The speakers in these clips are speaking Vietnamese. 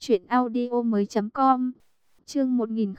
Truyện audio mới.com. Chương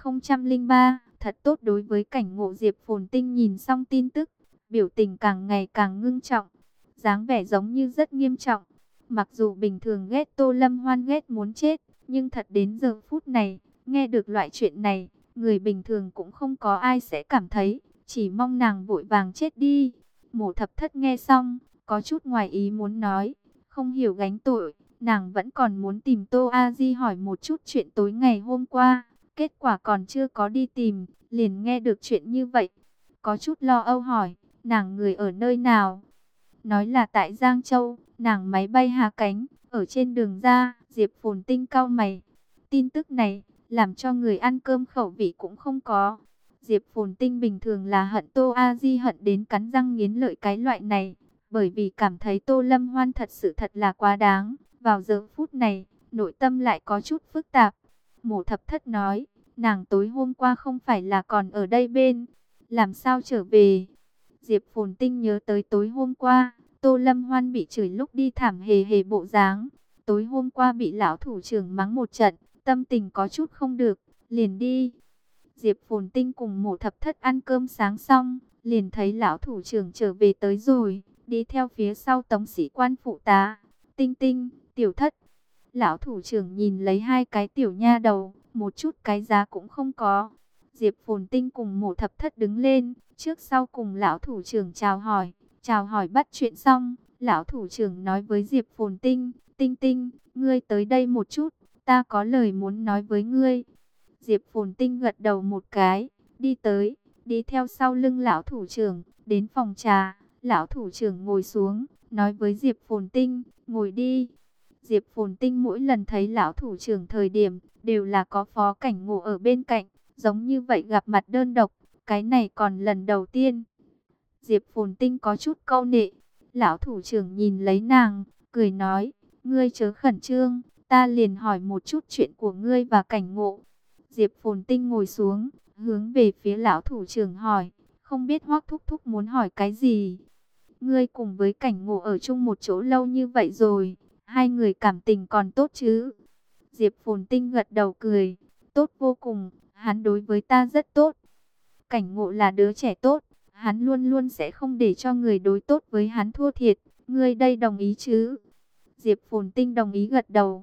1003, thật tốt. Đối với cảnh ngộ, Diệp Phồn Tinh nhìn xong tin tức, biểu tình càng ngày càng ngưng trọng, dáng vẻ giống như rất nghiêm trọng. Mặc dù bình thường ghét Tô Lâm Hoan ghét muốn chết, nhưng thật đến giờ phút này, nghe được loại chuyện này, người bình thường cũng không có ai sẽ cảm thấy, chỉ mong nàng vội vàng chết đi. Mộ Thập Thất nghe xong, có chút ngoài ý muốn nói, không hiểu gánh tội, nàng vẫn còn muốn tìm Tô A Di hỏi một chút chuyện tối ngày hôm qua. Kết quả còn chưa có đi tìm, liền nghe được chuyện như vậy. Có chút lo âu hỏi, nàng người ở nơi nào? Nói là tại Giang Châu, nàng máy bay hạ cánh, ở trên đường ra. Diệp Phồn Tinh cau mày. Tin tức này, làm cho người ăn cơm khẩu vị cũng không có. Diệp Phồn Tinh bình thường là hận Tô A Di hận đến cắn răng nghiến lợi cái loại này. Bởi vì cảm thấy Tô Lâm Hoan thật sự thật là quá đáng. Vào giờ phút này, nội tâm lại có chút phức tạp. Mộ Thập Thất nói, nàng tối hôm qua không phải là còn ở đây bên, làm sao trở về? Diệp Phồn Tinh nhớ tới tối hôm qua, Tô Lâm Hoan bị chửi lúc đi thảm hề hề bộ dáng. Tối hôm qua bị lão thủ trưởng mắng một trận, tâm tình có chút không được, liền đi. Diệp Phồn Tinh cùng Mộ Thập Thất ăn cơm sáng xong, liền thấy lão thủ trưởng trở về tới rồi, đi theo phía sau tống sĩ quan phụ tá. Tinh Tinh, Tiểu Thất. Lão thủ trưởng nhìn lấy hai cái tiểu nha đầu, một chút cái giá cũng không có. Diệp Phồn Tinh cùng Mộ Thập Thất đứng lên, trước sau cùng lão thủ trưởng chào hỏi bắt chuyện xong, lão thủ trưởng nói với Diệp Phồn Tinh, Tinh Tinh, ngươi tới đây một chút, ta có lời muốn nói với ngươi. Diệp Phồn Tinh gật đầu một cái, đi tới, đi theo sau lưng lão thủ trưởng, đến phòng trà, lão thủ trưởng ngồi xuống, nói với Diệp Phồn Tinh, ngồi đi. Diệp Phồn Tinh mỗi lần thấy lão thủ trưởng thời điểm, đều là có Phó Cảnh Ngộ ở bên cạnh, giống như vậy gặp mặt đơn độc, cái này còn lần đầu tiên. Diệp Phồn Tinh có chút câu nệ, lão thủ trưởng nhìn lấy nàng, cười nói, ngươi chớ khẩn trương, ta liền hỏi một chút chuyện của ngươi và Cảnh Ngộ. Diệp Phồn Tinh ngồi xuống, hướng về phía lão thủ trưởng hỏi, không biết Hoắc thúc thúc muốn hỏi cái gì? Ngươi cùng với Cảnh Ngộ ở chung một chỗ lâu như vậy rồi, hai người cảm tình còn tốt chứ? Diệp Phồn Tinh gật đầu cười, tốt vô cùng, hắn đối với ta rất tốt. Cảnh Ngộ là đứa trẻ tốt, hắn luôn luôn sẽ không để cho người đối tốt với hắn thua thiệt, ngươi đây đồng ý chứ? Diệp Phồn Tinh đồng ý gật đầu,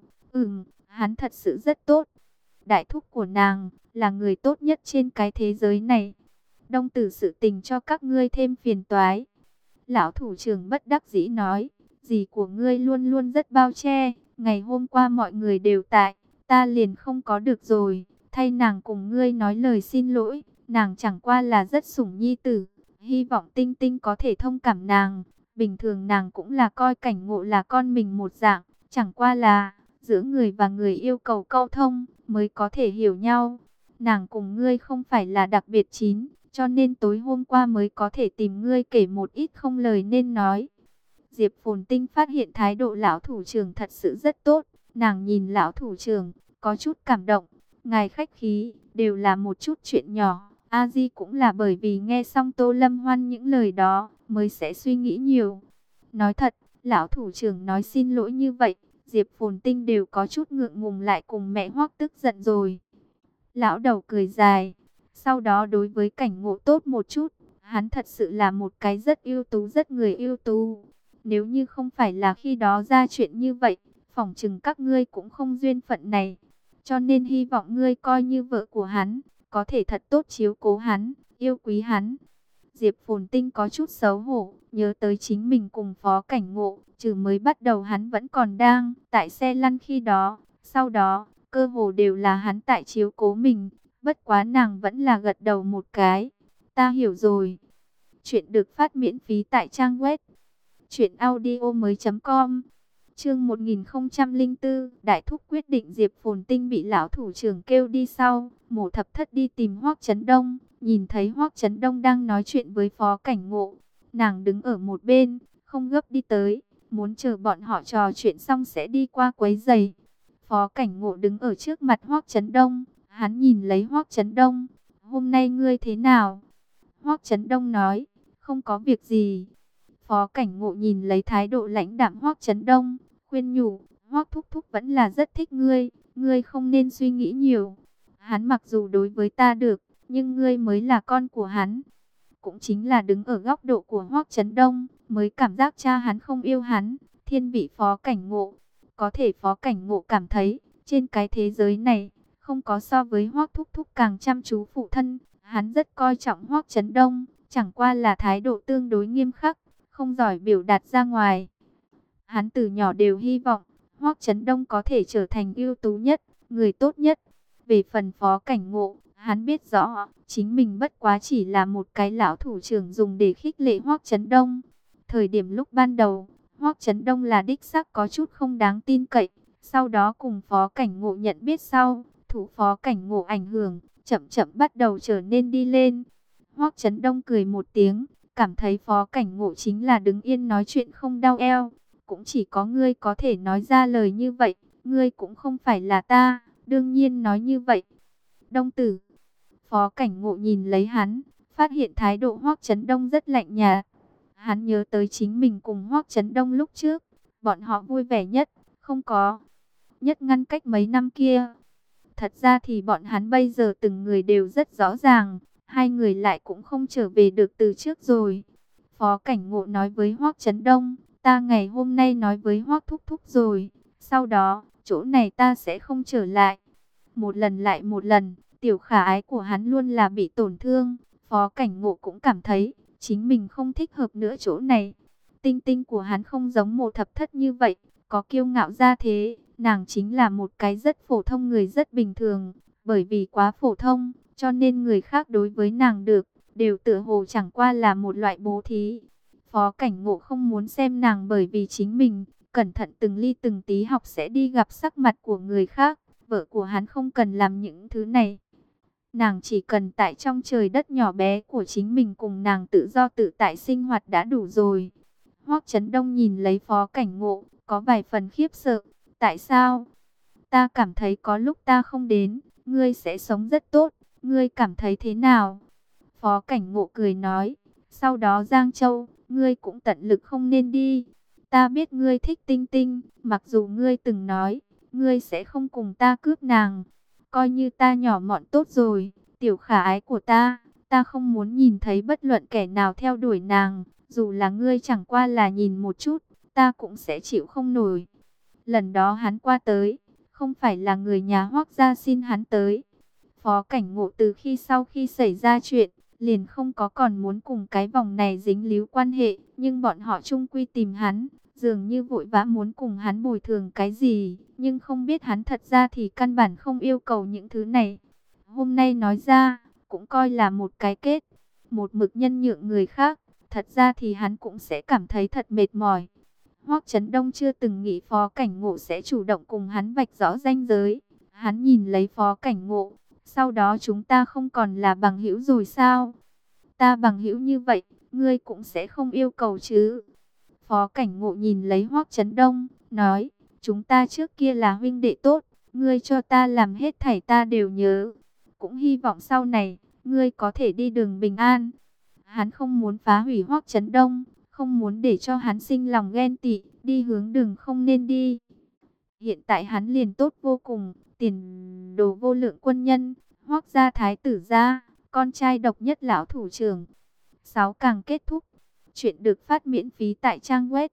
hắn thật sự rất tốt. Đại thúc của nàng là người tốt nhất trên cái thế giới này. Đông tử sự tình cho các ngươi thêm phiền toái. Lão thủ trưởng bất đắc dĩ nói, dì của ngươi luôn luôn rất bao che, ngày hôm qua mọi người đều tại, ta liền không có được rồi, thay nàng cùng ngươi nói lời xin lỗi, nàng chẳng qua là rất sủng nhi tử, hy vọng Tinh Tinh có thể thông cảm nàng, bình thường nàng cũng là coi Cảnh Ngộ là con mình một dạng, chẳng qua là giữa người và người yêu cầu câu thông mới có thể hiểu nhau, nàng cùng ngươi không phải là đặc biệt chín, cho nên tối hôm qua mới có thể tìm ngươi kể một ít không lời nên nói. Diệp Phồn Tinh phát hiện thái độ lão thủ trưởng thật sự rất tốt. Nàng nhìn lão thủ trưởng, có chút cảm động. Ngài khách khí, đều là một chút chuyện nhỏ. A Di cũng là bởi vì nghe xong Tô Lâm Hoan những lời đó, mới sẽ suy nghĩ nhiều. Nói thật, lão thủ trưởng nói xin lỗi như vậy, Diệp Phồn Tinh đều có chút ngượng ngùng lại cùng mẹ Hoắc tức giận rồi. Lão đầu cười dài. Sau đó đối với Cảnh Ngộ tốt một chút, hắn thật sự là một cái rất ưu tú, rất người ưu tú. Nếu như không phải là khi đó ra chuyện như vậy, phỏng chừng các ngươi cũng không duyên phận này. Cho nên hy vọng ngươi coi như vợ của hắn, có thể thật tốt chiếu cố hắn, yêu quý hắn. Diệp Phồn Tinh có chút xấu hổ, nhớ tới chính mình cùng Phó Cảnh Ngộ, trừ mới bắt đầu hắn vẫn còn đang tại xe lăn khi đó, sau đó, cơ hồ đều là hắn tại chiếu cố mình. Bất quá nàng vẫn là gật đầu một cái. Ta hiểu rồi. Chuyện được phát miễn phí tại trang web truyệnaudiomoi.com. Chương 1004, Đại thúc quyết định. Diệp Phồn Tinh bị lão thủ trưởng kêu đi sau, Mộ Thập Thất đi tìm Hoắc Chấn Đông, nhìn thấy Hoắc Chấn Đông đang nói chuyện với Phó Cảnh Ngộ, nàng đứng ở một bên, không gấp đi tới, muốn chờ bọn họ trò chuyện xong sẽ đi qua quấy rầy. Phó Cảnh Ngộ đứng ở trước mặt Hoắc Chấn Đông, hắn nhìn lấy Hoắc Chấn Đông, hôm nay ngươi thế nào? Hoắc Chấn Đông nói, không có việc gì. Phó Cảnh Ngộ nhìn lấy thái độ lãnh đạm Hoắc Chấn Đông, khuyên nhủ, Hoắc thúc thúc vẫn là rất thích ngươi, ngươi không nên suy nghĩ nhiều. Hắn mặc dù đối với ta được, nhưng ngươi mới là con của hắn. Cũng chính là đứng ở góc độ của Hoắc Chấn Đông, mới cảm giác cha hắn không yêu hắn. Thiên vị Phó Cảnh Ngộ, có thể Phó Cảnh Ngộ cảm thấy, trên cái thế giới này, không có so với Hoắc Thúc Thúc càng chăm chú phụ thân. Hắn rất coi trọng Hoắc Chấn Đông, chẳng qua là thái độ tương đối nghiêm khắc, không giỏi biểu đạt ra ngoài. Hắn từ nhỏ đều hy vọng Hoắc Chấn Đông có thể trở thành ưu tú nhất, người tốt nhất. Về phần Phó Cảnh Ngộ, hắn biết rõ chính mình bất quá chỉ là một cái lão thủ trưởng dùng để khích lệ Hoắc Chấn Đông. Thời điểm lúc ban đầu, Hoắc Chấn Đông là đích xác có chút không đáng tin cậy. Sau đó cùng Phó Cảnh Ngộ nhận biết sau, thủ Phó Cảnh Ngộ ảnh hưởng, chậm chậm bắt đầu trở nên đi lên. Hoắc Chấn Đông cười một tiếng, cảm thấy Phó Cảnh Ngộ chính là đứng yên nói chuyện không đau eo. Cũng chỉ có ngươi có thể nói ra lời như vậy, ngươi cũng không phải là ta, đương nhiên nói như vậy. Đông tử, Phó Cảnh Ngộ nhìn lấy hắn, phát hiện thái độ Hoắc Chấn Đông rất lạnh nhạt. Hắn nhớ tới chính mình cùng Hoắc Chấn Đông lúc trước, bọn họ vui vẻ nhất, không có nhất ngăn cách mấy năm kia. Thật ra thì bọn hắn bây giờ từng người đều rất rõ ràng, hai người lại cũng không trở về được từ trước rồi. Phó Cảnh Ngộ nói với Hoắc Chấn Đông, ta ngày hôm nay nói với Hoắc Thúc Thúc rồi, sau đó, chỗ này ta sẽ không trở lại. Một lần lại một lần, tiểu khả ái của hắn luôn là bị tổn thương. Phó Cảnh Ngộ cũng cảm thấy, chính mình không thích hợp nữa chỗ này. Tinh tinh của hắn không giống Mộ Thập Thất như vậy, có kiêu ngạo ra thế. Nàng chính là một cái rất phổ thông người rất bình thường. Bởi vì quá phổ thông, cho nên người khác đối với nàng được, đều tựa hồ chẳng qua là một loại bố thí. Phó Cảnh Ngộ không muốn xem nàng bởi vì chính mình, cẩn thận từng ly từng tí học sẽ đi gặp sắc mặt của người khác. Vợ của hắn không cần làm những thứ này. Nàng chỉ cần tại trong trời đất nhỏ bé của chính mình cùng nàng tự do tự tại sinh hoạt đã đủ rồi. Hoắc Chấn Đông nhìn lấy Phó Cảnh Ngộ, có vài phần khiếp sợ. Tại sao? Ta cảm thấy có lúc ta không đến, ngươi sẽ sống rất tốt. Ngươi cảm thấy thế nào? Phó Cảnh Ngộ cười nói. Sau đó Giang Châu, ngươi cũng tận lực không nên đi. Ta biết ngươi thích Tinh Tinh, mặc dù ngươi từng nói, ngươi sẽ không cùng ta cướp nàng. Coi như ta nhỏ mọn tốt rồi, tiểu khả ái của ta không muốn nhìn thấy bất luận kẻ nào theo đuổi nàng. Dù là ngươi chẳng qua là nhìn một chút, ta cũng sẽ chịu không nổi. Lần đó hắn qua tới, không phải là người nhà Hoắc gia xin hắn tới. Phó Cảnh Ngộ từ sau khi xảy ra chuyện, liền không có còn muốn cùng cái vòng này dính líu quan hệ, nhưng bọn họ chung quy tìm hắn, dường như vội vã muốn cùng hắn bồi thường cái gì, nhưng không biết hắn thật ra thì căn bản không yêu cầu những thứ này. Hôm nay nói ra, cũng coi là một cái kết, một mực nhân nhượng người khác, thật ra thì hắn cũng sẽ cảm thấy thật mệt mỏi. Hoắc Chấn Đông chưa từng nghĩ Phó Cảnh Ngộ sẽ chủ động cùng hắn vạch rõ ranh giới. Hắn nhìn lấy Phó Cảnh Ngộ, sau đó chúng ta không còn là bằng hữu rồi sao? Ta bằng hữu như vậy, ngươi cũng sẽ không yêu cầu chứ? Phó Cảnh Ngộ nhìn lấy Hoắc Chấn Đông, nói, chúng ta trước kia là huynh đệ tốt, ngươi cho ta làm hết thảy ta đều nhớ. Cũng hy vọng sau này, ngươi có thể đi đường bình an. Hắn không muốn phá hủy Hoắc Chấn Đông, không muốn để cho hắn sinh lòng ghen tị, đi hướng đường không nên đi. Hiện tại hắn liền tốt vô cùng, tiền đồ vô lượng quân nhân, Hoắc gia thái tử gia, con trai độc nhất lão thủ trưởng. 6 càng kết thúc. Chuyện được phát miễn phí tại trang web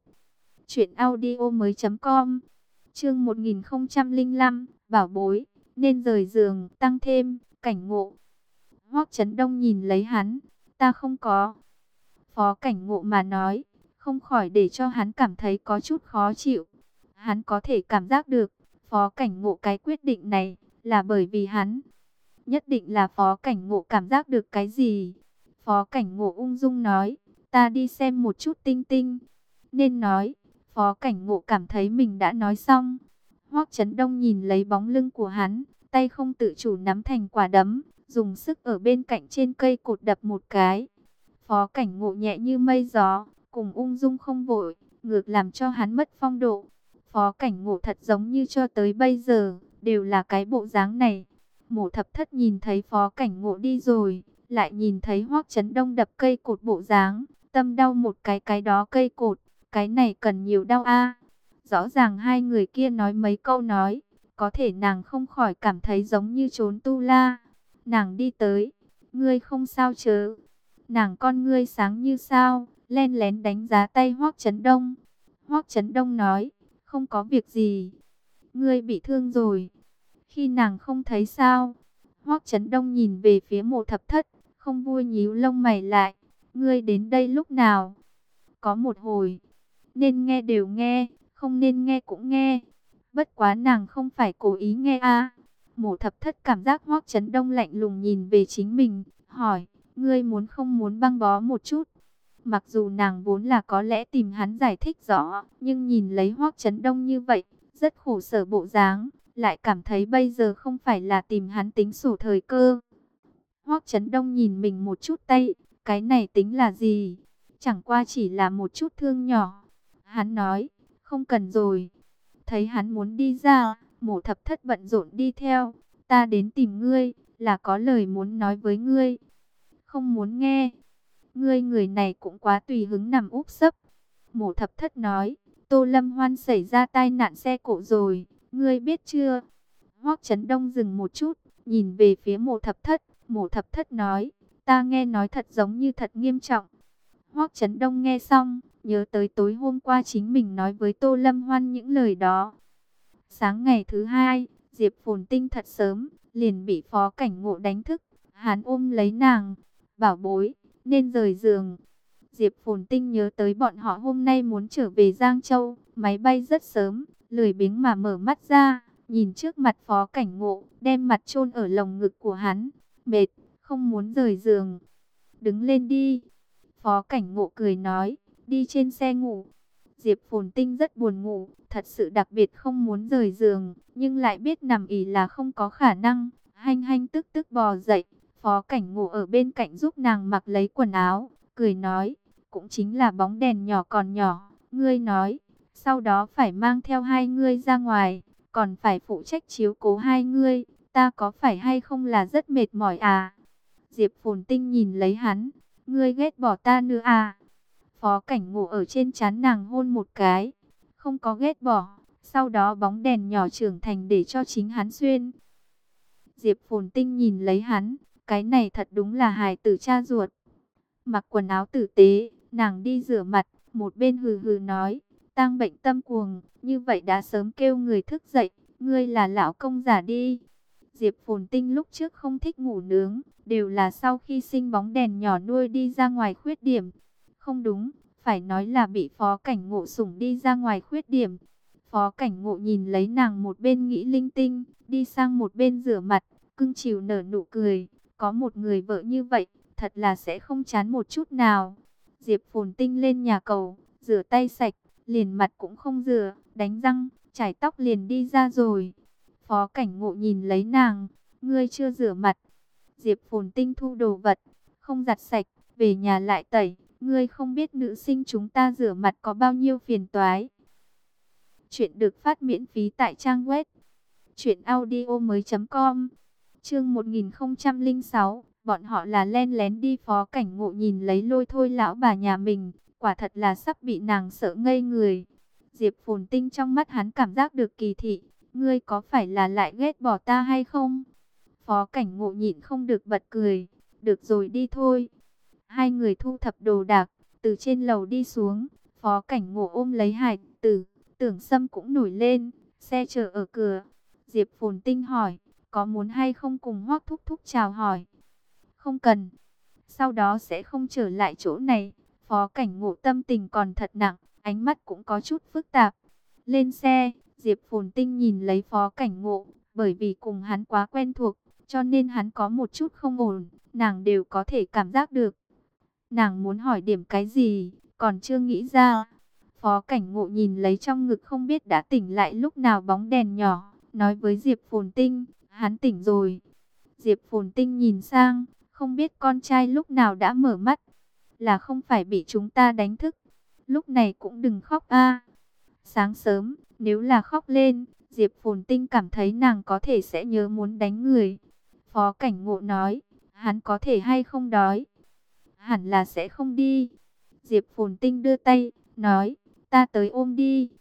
truyệnaudiomoi.com. Chương 1005, bảo bối, nên rời giường, tăng thêm, Cảnh Ngộ. Hoắc Chấn Đông nhìn lấy hắn, ta không có. Phó Cảnh Ngộ mà nói, không khỏi để cho hắn cảm thấy có chút khó chịu. Hắn có thể cảm giác được, Phó Cảnh Ngộ cái quyết định này, là bởi vì hắn. Nhất định là Phó Cảnh Ngộ cảm giác được cái gì. Phó Cảnh Ngộ ung dung nói, ta đi xem một chút Tinh Tinh. Nên nói, Phó Cảnh Ngộ cảm thấy mình đã nói xong. Hoắc Chấn Đông nhìn lấy bóng lưng của hắn, tay không tự chủ nắm thành quả đấm, dùng sức ở bên cạnh trên cây cột đập một cái. Phó Cảnh Ngộ nhẹ như mây gió, cùng ung dung không vội, ngược làm cho hắn mất phong độ. Phó Cảnh Ngộ thật giống như cho tới bây giờ, đều là cái bộ dáng này. Mộ Thập Thất nhìn thấy Phó Cảnh Ngộ đi rồi, lại nhìn thấy Hoắc Chấn Đông đập cây cột bộ dáng, tâm đau một cái đó cây cột, cái này cần nhiều đau a. Rõ ràng hai người kia nói mấy câu nói, có thể nàng không khỏi cảm thấy giống như trốn tu la. Nàng đi tới, ngươi không sao chớ? Nàng con ngươi sáng như sao, len lén đánh giá tay Hoắc Chấn Đông. Hoắc Chấn Đông nói, không có việc gì. Ngươi bị thương rồi. Khi nàng không thấy sao, Hoắc Chấn Đông nhìn về phía Mộ Thập Thất, không vui nhíu lông mày lại. Ngươi đến đây lúc nào? Có một hồi, nên nghe đều nghe, không nên nghe cũng nghe. Bất quá nàng không phải cố ý nghe a. Mộ Thập Thất cảm giác Hoắc Chấn Đông lạnh lùng nhìn về chính mình, hỏi, ngươi muốn không muốn băng bó một chút? Mặc dù nàng vốn là có lẽ tìm hắn giải thích rõ, nhưng nhìn lấy Hoắc Chấn Đông như vậy, rất khổ sở bộ dáng, lại cảm thấy bây giờ không phải là tìm hắn tính sổ thời cơ. Hoắc Chấn Đông nhìn mình một chút tay, cái này tính là gì? Chẳng qua chỉ là một chút thương nhỏ. Hắn nói, không cần rồi. Thấy hắn muốn đi ra, Mộ Thập Thất bận rộn đi theo. Ta đến tìm ngươi, là có lời muốn nói với ngươi. Không muốn nghe. Ngươi người này cũng quá tùy hứng nằm úp sấp. Mộ Thập Thất nói, Tô Lâm Hoan xảy ra tai nạn xe cộ rồi, ngươi biết chưa? Hoắc Chấn Đông dừng một chút, nhìn về phía Mộ Thập Thất. Mộ Thập Thất nói, ta nghe nói thật giống như thật nghiêm trọng. Hoắc Chấn Đông nghe xong, nhớ tới tối hôm qua chính mình nói với Tô Lâm Hoan những lời đó. Sáng ngày thứ hai, Diệp Phồn Tinh thật sớm, liền bị Phó Cảnh Ngộ đánh thức. Hắn ôm lấy nàng, bảo bối, nên rời giường. Diệp Phồn Tinh nhớ tới bọn họ hôm nay muốn trở về Giang Châu, máy bay rất sớm, lười biếng mà mở mắt ra, nhìn trước mặt Phó Cảnh Ngộ, đem mặt chôn ở lồng ngực của hắn, mệt, không muốn rời giường. Đứng lên đi. Phó Cảnh Ngộ cười nói, đi trên xe ngủ. Diệp Phồn Tinh rất buồn ngủ, thật sự đặc biệt không muốn rời giường, nhưng lại biết nằm ỉ là không có khả năng. Hanh hanh tức tức bò dậy, Phó Cảnh Ngộ ở bên cạnh giúp nàng mặc lấy quần áo, cười nói, cũng chính là bóng đèn nhỏ còn nhỏ, ngươi nói, sau đó phải mang theo hai ngươi ra ngoài, còn phải phụ trách chiếu cố hai ngươi, ta có phải hay không là rất mệt mỏi à? Diệp Phồn Tinh nhìn lấy hắn, ngươi ghét bỏ ta nữa à? Phó Cảnh Ngộ ở trên trán nàng hôn một cái, không có ghét bỏ, sau đó bóng đèn nhỏ trưởng thành để cho chính hắn xuyên. Diệp Phồn Tinh nhìn lấy hắn, cái này thật đúng là hài tử cha ruột. Mặc quần áo tử tế, nàng đi rửa mặt, một bên hừ hừ nói, tang bệnh tâm cuồng, như vậy đã sớm kêu người thức dậy, ngươi là lão công giả đi. Diệp Phồn Tinh lúc trước không thích ngủ nướng, đều là sau khi sinh bóng đèn nhỏ nuôi đi ra ngoài khuyết điểm. Không đúng, phải nói là bị Phó Cảnh Ngộ sủng đi ra ngoài khuyết điểm. Phó Cảnh Ngộ nhìn lấy nàng một bên nghĩ linh tinh, đi sang một bên rửa mặt, cưng chiều nở nụ cười. Có một người vợ như vậy, thật là sẽ không chán một chút nào. Diệp Phồn Tinh lên nhà cầu, rửa tay sạch, liền mặt cũng không rửa, đánh răng, chải tóc liền đi ra rồi. Phó Cảnh Ngộ nhìn lấy nàng, ngươi chưa rửa mặt. Diệp Phồn Tinh thu đồ vật, không giặt sạch, về nhà lại tẩy. Ngươi không biết nữ sinh chúng ta rửa mặt có bao nhiêu phiền toái. Chuyện được phát miễn phí tại trang web truyệnaudiomoi.com. Chương 1006, bọn họ là len lén đi. Phó Cảnh Ngộ nhìn lấy Lôi Thôi lão bà nhà mình, quả thật là sắp bị nàng sợ ngây người. Diệp Phồn Tinh trong mắt hắn cảm giác được kỳ thị, ngươi có phải là lại ghét bỏ ta hay không? Phó Cảnh Ngộ nhịn không được bật cười, được rồi đi thôi. Hai người thu thập đồ đạc, từ trên lầu đi xuống, Phó Cảnh Ngộ ôm lấy Hải Tử, Tưởng Sâm cũng nổi lên, xe chờ ở cửa. Diệp Phồn Tinh hỏi, có muốn hay không cùng Hoắc Thúc Thúc chào hỏi? Không cần, sau đó sẽ không trở lại chỗ này. Phó Cảnh Ngộ tâm tình còn thật nặng, ánh mắt cũng có chút phức tạp. Lên xe, Diệp Phồn Tinh nhìn lấy Phó Cảnh Ngộ, bởi vì cùng hắn quá quen thuộc, cho nên hắn có một chút không ổn, nàng đều có thể cảm giác được. Nàng muốn hỏi điểm cái gì, còn chưa nghĩ ra. Phó Cảnh Ngộ nhìn lấy trong ngực không biết đã tỉnh lại lúc nào bóng đèn nhỏ, nói với Diệp Phồn Tinh, hắn tỉnh rồi. Diệp Phồn Tinh nhìn sang, không biết con trai lúc nào đã mở mắt, là không phải bị chúng ta đánh thức. Lúc này cũng đừng khóc a. Sáng sớm, nếu là khóc lên, Diệp Phồn Tinh cảm thấy nàng có thể sẽ nhớ muốn đánh người. Phó Cảnh Ngộ nói, hắn có thể hay không đói? Hẳn là sẽ không đi. Diệp Phồn Tinh đưa tay, nói, ta tới ôm đi.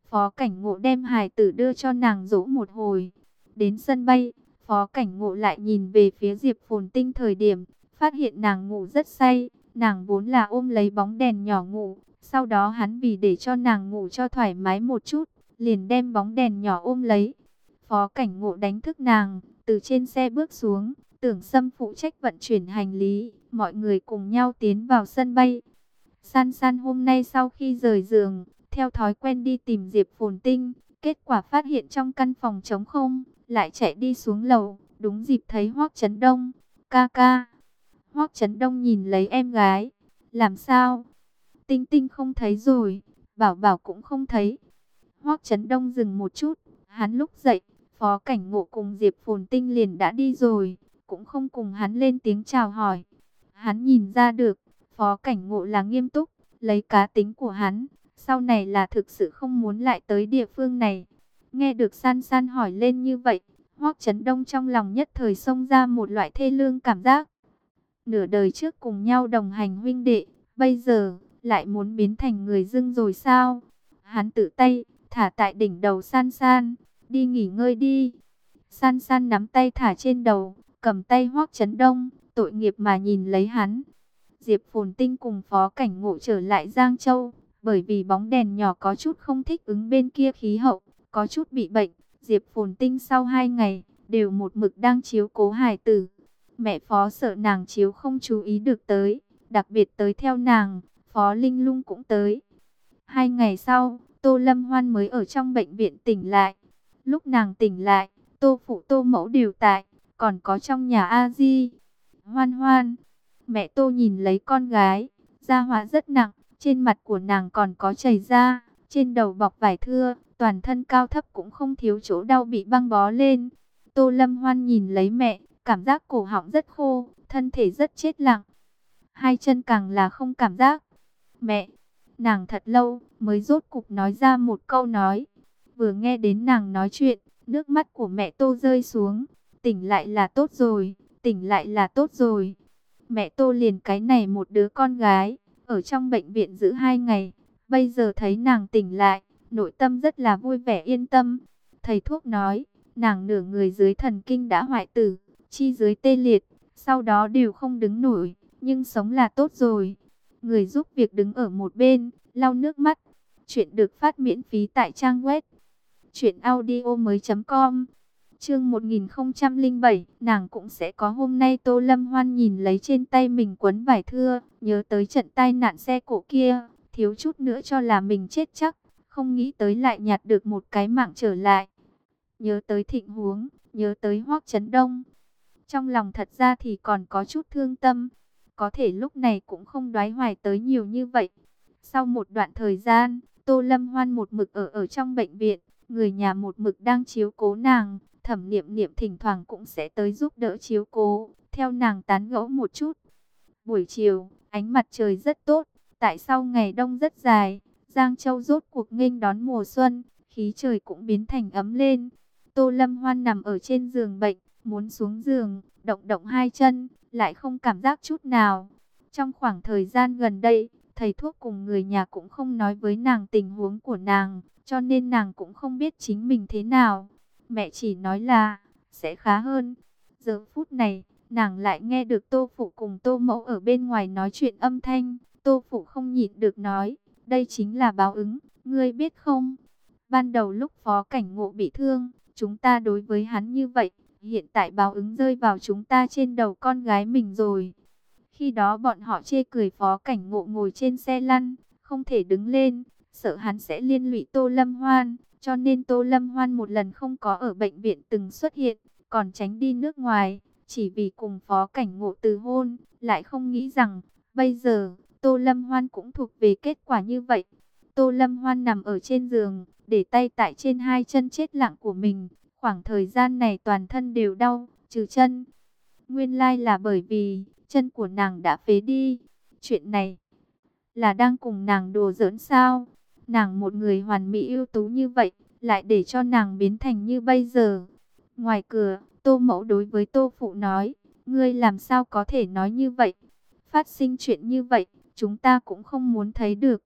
Phó Cảnh Ngộ đem hài tử đưa cho nàng dỗ một hồi. Đến sân bay, Phó Cảnh Ngộ lại nhìn về phía Diệp Phồn Tinh thời điểm, phát hiện nàng ngủ rất say. Nàng vốn là ôm lấy bóng đèn nhỏ ngủ, sau đó hắn vì để cho nàng ngủ cho thoải mái một chút, liền đem bóng đèn nhỏ ôm lấy. Phó Cảnh Ngộ đánh thức nàng, từ trên xe bước xuống, Tưởng Sâm phụ trách vận chuyển hành lý, mọi người cùng nhau tiến vào sân bay. San San hôm nay sau khi rời giường, theo thói quen đi tìm Diệp Phồn Tinh, kết quả phát hiện trong căn phòng trống không, lại chạy đi xuống lầu, đúng dịp thấy Hoắc Chấn Đông. Ca ca. Hoắc Chấn Đông nhìn lấy em gái, làm sao? Tinh Tinh không thấy rồi, Bảo Bảo cũng không thấy. Hoắc Chấn Đông dừng một chút, hắn lúc dậy, Phó Cảnh Ngộ cùng Diệp Phồn Tinh liền đã đi rồi, cũng không cùng hắn lên tiếng chào hỏi. Hắn nhìn ra được, Phó Cảnh Ngộ là nghiêm túc, lấy cá tính của hắn, sau này là thực sự không muốn lại tới địa phương này. Nghe được San San hỏi lên như vậy, Hoắc Chấn Đông trong lòng nhất thời xông ra một loại thê lương cảm giác. Nửa đời trước cùng nhau đồng hành huynh đệ, bây giờ lại muốn biến thành người dưng rồi sao? Hắn tự tay thả tại đỉnh đầu San San, đi nghỉ ngơi đi. San San nắm tay thả trên đầu, cầm tay Hoắc Chấn Đông, tội nghiệp mà nhìn lấy hắn. Diệp Phồn Tinh cùng Phó Cảnh Ngộ trở lại Giang Châu, bởi vì bóng đèn nhỏ có chút không thích ứng bên kia khí hậu, có chút bị bệnh. Diệp Phồn Tinh sau 2 ngày, đều một mực đang chiếu cố hài tử. Mẹ Phó sợ nàng chiếu không chú ý được tới, đặc biệt tới theo nàng, Phó Linh Lung cũng tới. 2 ngày sau, Tô Lâm Hoan mới ở trong bệnh viện tỉnh lại. Lúc nàng tỉnh lại, Tô Phụ Tô Mẫu đều tại, còn có trong nhà A Di. Hoan Hoan, mẹ Tô nhìn lấy con gái, da hóa rất nặng, trên mặt của nàng còn có chảy da, trên đầu bọc vải thưa, toàn thân cao thấp cũng không thiếu chỗ đau bị băng bó lên. Tô Lâm Hoan nhìn lấy mẹ, cảm giác cổ họng rất khô, thân thể rất chết lặng. Hai chân càng là không cảm giác. Mẹ, nàng thật lâu mới rốt cục nói ra một câu nói. Vừa nghe đến nàng nói chuyện, nước mắt của mẹ Tô rơi xuống. Tỉnh lại là tốt rồi, tỉnh lại là tốt rồi. Mẹ Tô liền cái này một đứa con gái, ở trong bệnh viện giữ 2 ngày. Bây giờ thấy nàng tỉnh lại, nội tâm rất là vui vẻ yên tâm. Thầy thuốc nói, nàng nửa người dưới thần kinh đã hoại tử, chi dưới tê liệt, sau đó đều không đứng nổi, nhưng sống là tốt rồi. Người giúp việc đứng ở một bên, lau nước mắt. Chuyện được phát miễn phí tại trang web truyệnaudiomoi.com. Chương 1007, nàng cũng sẽ có hôm nay. Tô Lâm Hoan nhìn lấy trên tay mình quấn vải thưa, nhớ tới trận tai nạn xe cộ kia, thiếu chút nữa cho là mình chết chắc, không nghĩ tới lại nhặt được một cái mạng trở lại. Nhớ tới Thịnh Huống, nhớ tới Hoắc Chấn Đông. Trong lòng thật ra thì còn có chút thương tâm, có thể lúc này cũng không đoái hoài tới nhiều như vậy. Sau một đoạn thời gian, Tô Lâm Hoan một mực ở trong bệnh viện, người nhà một mực đang chiếu cố nàng. Thẩm Niệm Niệm thỉnh thoảng cũng sẽ tới giúp đỡ chiếu cố, theo nàng tán gẫu một chút. Buổi chiều, ánh mặt trời rất tốt, tại sau ngày đông rất dài, Giang Châu rốt cuộc nghênh đón mùa xuân, khí trời cũng biến thành ấm lên. Tô Lâm Hoan nằm ở trên giường bệnh, muốn xuống giường, động động hai chân, lại không cảm giác chút nào. Trong khoảng thời gian gần đây, thầy thuốc cùng người nhà cũng không nói với nàng tình huống của nàng, cho nên nàng cũng không biết chính mình thế nào. Mẹ chỉ nói là sẽ khá hơn. Giờ phút này, nàng lại nghe được Tô Phụ cùng Tô Mẫu ở bên ngoài nói chuyện âm thanh. Tô Phụ không nhịn được nói, đây chính là báo ứng, ngươi biết không? Ban đầu lúc Phó Cảnh Ngộ bị thương, chúng ta đối với hắn như vậy, hiện tại báo ứng rơi vào chúng ta trên đầu con gái mình rồi. Khi đó bọn họ chê cười Phó Cảnh Ngộ ngồi trên xe lăn, không thể đứng lên, sợ hắn sẽ liên lụy Tô Lâm Hoan. Cho nên Tô Lâm Hoan một lần không có ở bệnh viện từng xuất hiện, còn tránh đi nước ngoài, chỉ vì cùng Phó Cảnh Ngộ từ hôn, lại không nghĩ rằng, bây giờ, Tô Lâm Hoan cũng thuộc về kết quả như vậy. Tô Lâm Hoan nằm ở trên giường, để tay tại trên hai chân chết lặng của mình, khoảng thời gian này toàn thân đều đau, trừ chân. Nguyên lai là bởi vì, chân của nàng đã phế đi. Chuyện này, là đang cùng nàng đùa giỡn sao? Nàng một người hoàn mỹ ưu tú như vậy, lại để cho nàng biến thành như bây giờ. Ngoài cửa, Tô Mẫu đối với Tô Phụ nói, ngươi làm sao có thể nói như vậy? Phát sinh chuyện như vậy, chúng ta cũng không muốn thấy được.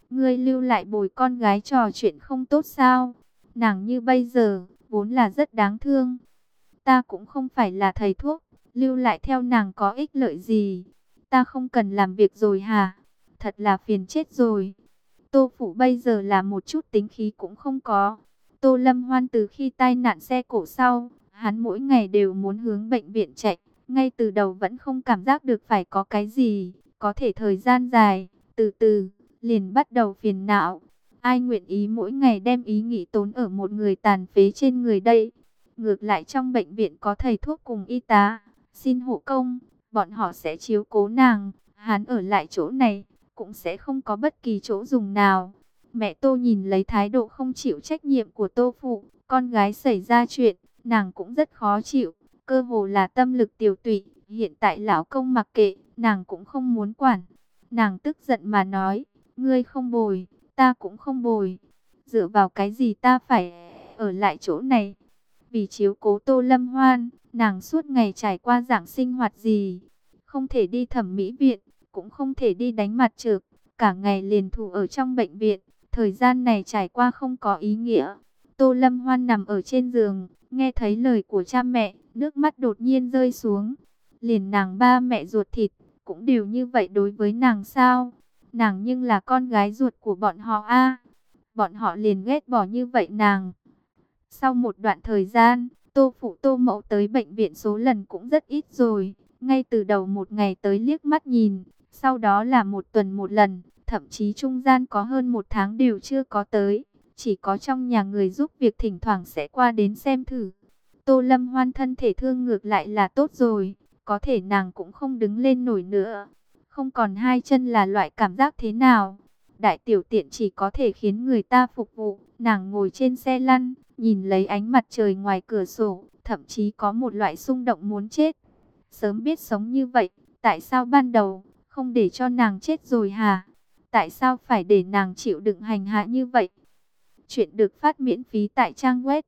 Ngươi lưu lại bồi con gái trò chuyện không tốt sao? Nàng như bây giờ, vốn là rất đáng thương. Ta cũng không phải là thầy thuốc, lưu lại theo nàng có ích lợi gì? Ta không cần làm việc rồi hả? Thật là phiền chết rồi. Tô Phụ bây giờ là một chút tính khí cũng không có. Tô Lâm Hoan từ khi tai nạn xe cộ sau, hắn mỗi ngày đều muốn hướng bệnh viện chạy. Ngay từ đầu vẫn không cảm giác được phải có cái gì, có thể thời gian dài, từ từ, liền bắt đầu phiền não. Ai nguyện ý mỗi ngày đem ý nghĩ tốn ở một người tàn phế trên người đây? Ngược lại trong bệnh viện có thầy thuốc cùng y tá, xin hộ công, bọn họ sẽ chiếu cố nàng. Hắn ở lại chỗ này, cũng sẽ không có bất kỳ chỗ dùng nào. Mẹ Tô nhìn lấy thái độ không chịu trách nhiệm của Tô Phụ, con gái xảy ra chuyện, nàng cũng rất khó chịu, cơ hồ là tâm lực tiêu tụy. Hiện tại lão công mặc kệ, nàng cũng không muốn quản. Nàng tức giận mà nói, ngươi không bồi, ta cũng không bồi. Dựa vào cái gì ta phải ở lại chỗ này? Vì chiếu cố Tô Lâm Hoan, nàng suốt ngày trải qua dạng sinh hoạt gì? Không thể đi thẩm mỹ viện, cũng không thể đi đánh mặt trược, cả ngày liền thủ ở trong bệnh viện. Thời gian này trải qua không có ý nghĩa. Tô Lâm Hoan nằm ở trên giường, nghe thấy lời của cha mẹ, nước mắt đột nhiên rơi xuống. Liền nàng ba mẹ ruột thịt, cũng đều như vậy đối với nàng sao? Nàng nhưng là con gái ruột của bọn họ a. Bọn họ liền ghét bỏ như vậy nàng. Sau một đoạn thời gian, Tô Phụ Tô Mậu tới bệnh viện số lần cũng rất ít rồi. Ngay từ đầu một ngày tới liếc mắt nhìn, sau đó là một tuần một lần, thậm chí trung gian có hơn một tháng đều chưa có tới. Chỉ có trong nhà người giúp việc thỉnh thoảng sẽ qua đến xem thử. Tô Lâm Hoan thân thể thương ngược lại là tốt rồi, có thể nàng cũng không đứng lên nổi nữa. Không còn hai chân là loại cảm giác thế nào? Đại tiểu tiện chỉ có thể khiến người ta phục vụ. Nàng ngồi trên xe lăn, nhìn lấy ánh mặt trời ngoài cửa sổ, thậm chí có một loại xung động muốn chết. Sớm biết sống như vậy, tại sao ban đầu không để cho nàng chết rồi hả? Tại sao phải để nàng chịu đựng hành hạ như vậy? Chuyện được phát miễn phí tại trang web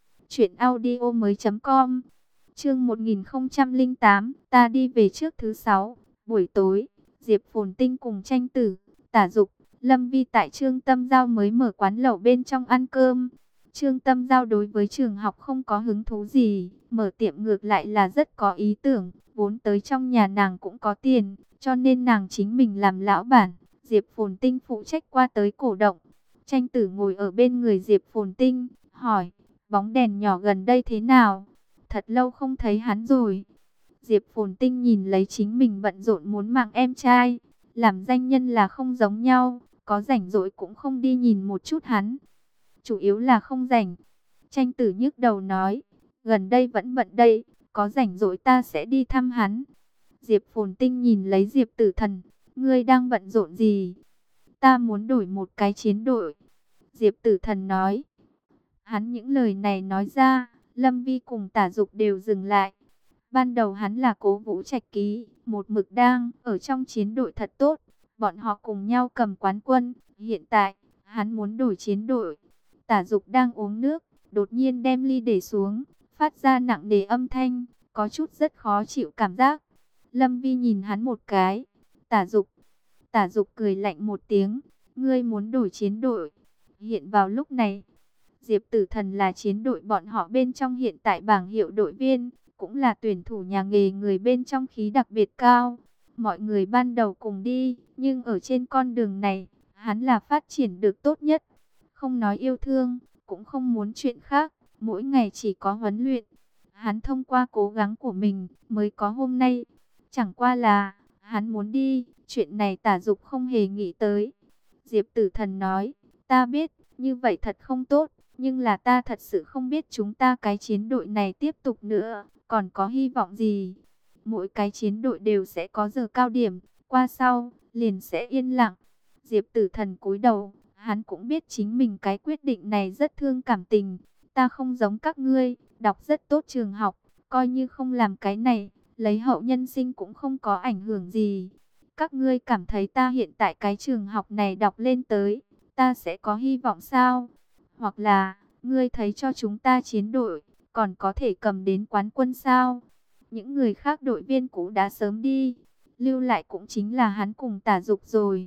truyệnaudiomoi.com. Chương 1008, ta đi về trước thứ 6. Buổi tối, Diệp Phồn Tinh cùng Tranh Tử, Tả Dục, Lâm Vi tại Trương Tâm Giao mới mở quán lẩu bên trong ăn cơm. Trương Tâm Giao đối với trường học không có hứng thú gì, mở tiệm ngược lại là rất có ý tưởng. Vốn tới trong nhà nàng cũng có tiền, cho nên nàng chính mình làm lão bản. Diệp Phồn Tinh phụ trách qua tới cổ động. Tranh Tử ngồi ở bên người Diệp Phồn Tinh, hỏi, bóng đèn nhỏ gần đây thế nào? Thật lâu không thấy hắn rồi. Diệp Phồn Tinh nhìn lấy chính mình bận rộn muốn mạng em trai. Làm danh nhân là không giống nhau, có rảnh rỗi cũng không đi nhìn một chút hắn. Chủ yếu là không rảnh. Tranh Tử nhức đầu nói, gần đây vẫn bận đây, có rảnh rỗi ta sẽ đi thăm hắn. Diệp Phồn Tinh nhìn lấy Diệp Tử Thần, ngươi đang bận rộn gì? Ta muốn đổi một cái chiến đội. Diệp Tử Thần nói. Hắn những lời này nói ra, Lâm Vi cùng Tả Dục đều dừng lại. Ban đầu hắn là Cố Vũ Trạch Ký, một mực đang ở trong chiến đội thật tốt. Bọn họ cùng nhau cầm quán quân. Hiện tại, hắn muốn đổi chiến đội. Tả Dục đang uống nước, đột nhiên đem ly để xuống, phát ra nặng nề âm thanh, có chút rất khó chịu cảm giác. Lâm Vi nhìn hắn một cái. Tả Dục cười lạnh một tiếng, ngươi muốn đổi chiến đội. Hiện vào lúc này, Diệp Tử Thần là chiến đội bọn họ bên trong hiện tại bảng hiệu đội viên, cũng là tuyển thủ nhà nghề người bên trong khí đặc biệt cao. Mọi người ban đầu cùng đi, nhưng ở trên con đường này, hắn là phát triển được tốt nhất. Không nói yêu thương, cũng không muốn chuyện khác, mỗi ngày chỉ có huấn luyện. Hắn thông qua cố gắng của mình mới có hôm nay. Chẳng qua là, hắn muốn đi, chuyện này Tả Dục không hề nghĩ tới. Diệp Tử Thần nói, ta biết, như vậy thật không tốt, nhưng là ta thật sự không biết chúng ta cái chiến đội này tiếp tục nữa, còn có hy vọng gì. Mỗi cái chiến đội đều sẽ có giờ cao điểm, qua sau, liền sẽ yên lặng. Diệp Tử Thần cúi đầu, hắn cũng biết chính mình cái quyết định này rất thương cảm tình. Ta không giống các ngươi, đọc rất tốt trường học, coi như không làm cái này, lấy hậu nhân sinh cũng không có ảnh hưởng gì. Các ngươi cảm thấy ta hiện tại cái trường học này đọc lên tới, ta sẽ có hy vọng sao? Hoặc là, ngươi thấy cho chúng ta chiến đội, còn có thể cầm đến quán quân sao? Những người khác đội viên cũ đã sớm đi, lưu lại cũng chính là hắn cùng Tả Dục rồi.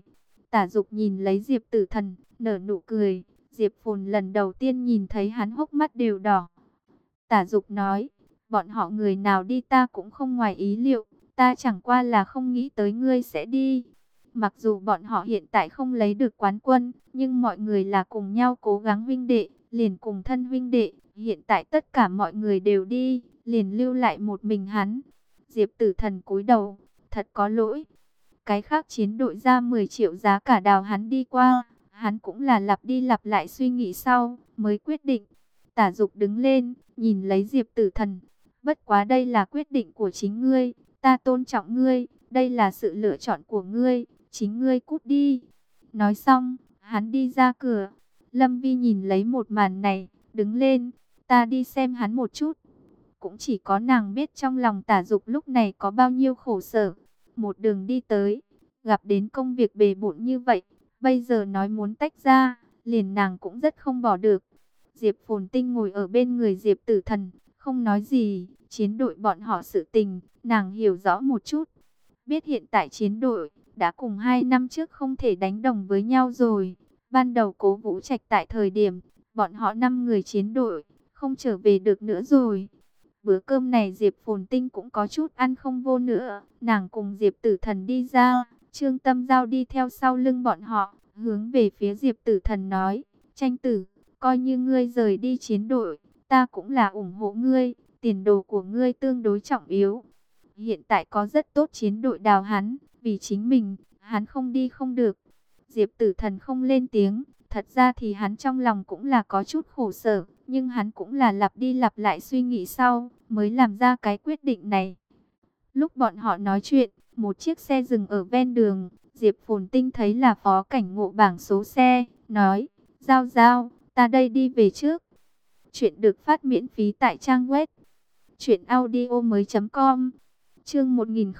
Tả Dục nhìn lấy Diệp Tử Thần, nở nụ cười. Diệp Phồn lần đầu tiên nhìn thấy hắn hốc mắt đều đỏ. Tả Dục nói, bọn họ người nào đi ta cũng không ngoài ý liệu, ta chẳng qua là không nghĩ tới ngươi sẽ đi. Mặc dù bọn họ hiện tại không lấy được quán quân, nhưng mọi người là cùng nhau cố gắng huynh đệ, liền cùng thân huynh đệ. Hiện tại tất cả mọi người đều đi, liền lưu lại một mình hắn. Diệp Tử Thần cúi đầu, thật có lỗi. Cái khác chiến đội ra 10 triệu giá cả đào hắn đi qua, hắn cũng là lặp đi lặp lại suy nghĩ sau, mới quyết định. Tả Dục đứng lên, nhìn lấy Diệp Tử Thần. Bất quá đây là quyết định của chính ngươi, ta tôn trọng ngươi, đây là sự lựa chọn của ngươi, chính ngươi cút đi. Nói xong, hắn đi ra cửa. Lâm Vi nhìn lấy một màn này, đứng lên, ta đi xem hắn một chút. Cũng chỉ có nàng biết trong lòng Tả Dục lúc này có bao nhiêu khổ sở. Một đường đi tới, gặp đến công việc bề bộn như vậy, bây giờ nói muốn tách ra, liền nàng cũng rất không bỏ được. Diệp Phồn Tinh ngồi ở bên người Diệp Tử Thần, không nói gì, chiến đội bọn họ sự tình, nàng hiểu rõ một chút. Biết hiện tại chiến đội, đã cùng 2 năm trước không thể đánh đồng với nhau rồi. Ban đầu Cố Vũ Trạch tại thời điểm, bọn họ 5 người chiến đội, không trở về được nữa rồi. Bữa cơm này Diệp Phồn Tinh cũng có chút ăn không vô nữa. Nàng cùng Diệp Tử Thần đi ra, Trương Tâm Giao đi theo sau lưng bọn họ, hướng về phía Diệp Tử Thần nói, Tranh tử, coi như ngươi rời đi chiến đội, ta cũng là ủng hộ ngươi, tiền đồ của ngươi tương đối trọng yếu. Hiện tại có rất tốt chiến đội đào hắn, vì chính mình, hắn không đi không được. Diệp Tử Thần không lên tiếng, thật ra thì hắn trong lòng cũng là có chút khổ sở, nhưng hắn cũng là lặp đi lặp lại suy nghĩ sau, mới làm ra cái quyết định này. Lúc bọn họ nói chuyện, một chiếc xe dừng ở ven đường, Diệp Phồn Tinh thấy là Phó Cảnh Ngộ bảng số xe, nói, Giao Giao, ta đây đi về trước. Chuyện được phát miễn phí tại trang web truyệnaudiomoi.com. Chương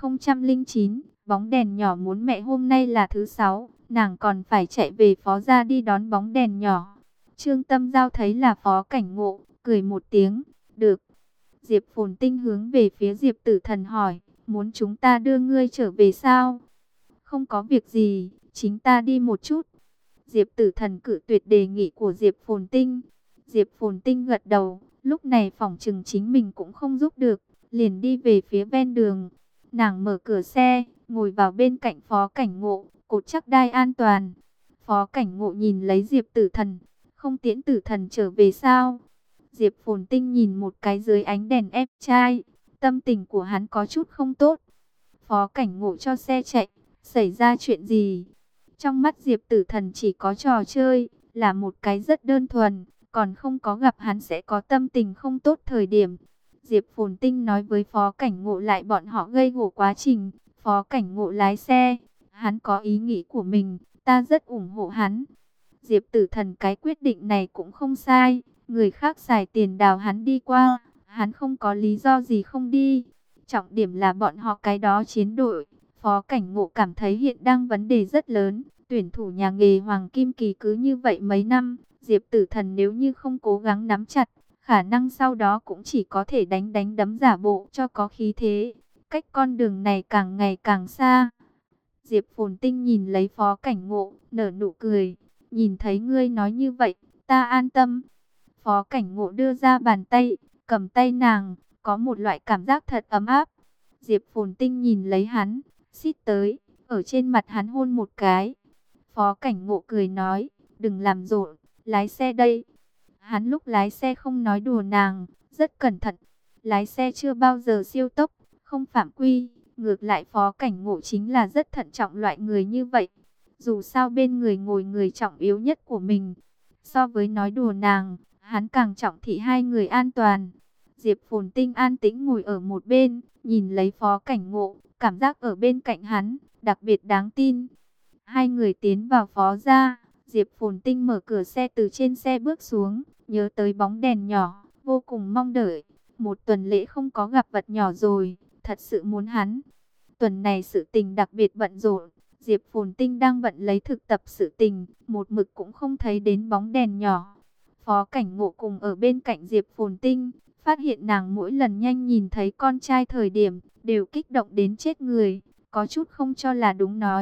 1009, bóng đèn nhỏ muốn mẹ. Hôm nay là thứ 6, nàng còn phải chạy về Phó gia đi đón bóng đèn nhỏ. Trương Tâm Giao thấy là Phó Cảnh Ngộ, cười một tiếng, được. Diệp Phồn Tinh hướng về phía Diệp Tử Thần hỏi, muốn chúng ta đưa ngươi trở về sao? Không có việc gì, chính ta đi một chút. Diệp Tử Thần cự tuyệt đề nghị của Diệp Phồn Tinh. Diệp Phồn Tinh gật đầu, lúc này phỏng chừng chính mình cũng không giúp được, liền đi về phía ven đường. Nàng mở cửa xe, ngồi vào bên cạnh Phó Cảnh Ngộ, cột chắc đai an toàn. Phó Cảnh Ngộ nhìn lấy Diệp Tử Thần, không tiễn Tử Thần trở về sao? Diệp Phồn Tinh nhìn một cái dưới ánh đèn ép chai, tâm tình của hắn có chút không tốt. Phó Cảnh Ngộ cho xe chạy, xảy ra chuyện gì? Trong mắt Diệp Tử Thần chỉ có trò chơi, là một cái rất đơn thuần, còn không có gặp hắn sẽ có tâm tình không tốt thời điểm. Diệp Phồn Tinh nói với Phó Cảnh Ngộ lại bọn họ gây gổ quá trình. Phó Cảnh Ngộ lái xe, hắn có ý nghĩ của mình, ta rất ủng hộ hắn. Diệp Tử Thần cái quyết định này cũng không sai, người khác xài tiền đào hắn đi qua, hắn không có lý do gì không đi. Trọng điểm là bọn họ cái đó chiến đội. Phó Cảnh Ngộ cảm thấy hiện đang vấn đề rất lớn, tuyển thủ nhà nghề Hoàng Kim Kỳ cứ như vậy mấy năm, Diệp Tử Thần nếu như không cố gắng nắm chặt, khả năng sau đó cũng chỉ có thể đánh đấm giả bộ cho có khí thế. Cách con đường này càng ngày càng xa. Diệp Phồn Tinh nhìn lấy Phó Cảnh Ngộ, nở nụ cười, nhìn thấy ngươi nói như vậy, ta an tâm. Phó Cảnh Ngộ đưa ra bàn tay, cầm tay nàng, có một loại cảm giác thật ấm áp. Diệp Phồn Tinh nhìn lấy hắn, xít tới, ở trên mặt hắn hôn một cái. Phó Cảnh Ngộ cười nói, đừng làm rộn, lái xe đây. Hắn lúc lái xe không nói đùa nàng, rất cẩn thận. Lái xe chưa bao giờ siêu tốc, không phạm quy. Ngược lại Phó Cảnh Ngộ chính là rất thận trọng loại người như vậy. Dù sao bên người ngồi người trọng yếu nhất của mình. So với nói đùa nàng, hắn càng trọng thị hai người an toàn. Diệp Phồn Tinh an tĩnh ngồi ở một bên, nhìn lấy Phó Cảnh Ngộ, cảm giác ở bên cạnh hắn, đặc biệt đáng tin. Hai người tiến vào Phó gia, Diệp Phồn Tinh mở cửa xe từ trên xe bước xuống, nhớ tới bóng đèn nhỏ, vô cùng mong đợi. Một tuần lễ không có gặp vật nhỏ rồi, thật sự muốn hắn. Tuần này sự tình đặc biệt bận rộn, Diệp Phồn Tinh đang bận lấy thực tập sự tình, một mực cũng không thấy đến bóng đèn nhỏ. Phó Cảnh Ngộ cùng ở bên cạnh Diệp Phồn Tinh, phát hiện nàng mỗi lần nhanh nhìn thấy con trai thời điểm, đều kích động đến chết người, có chút không cho là đúng nói.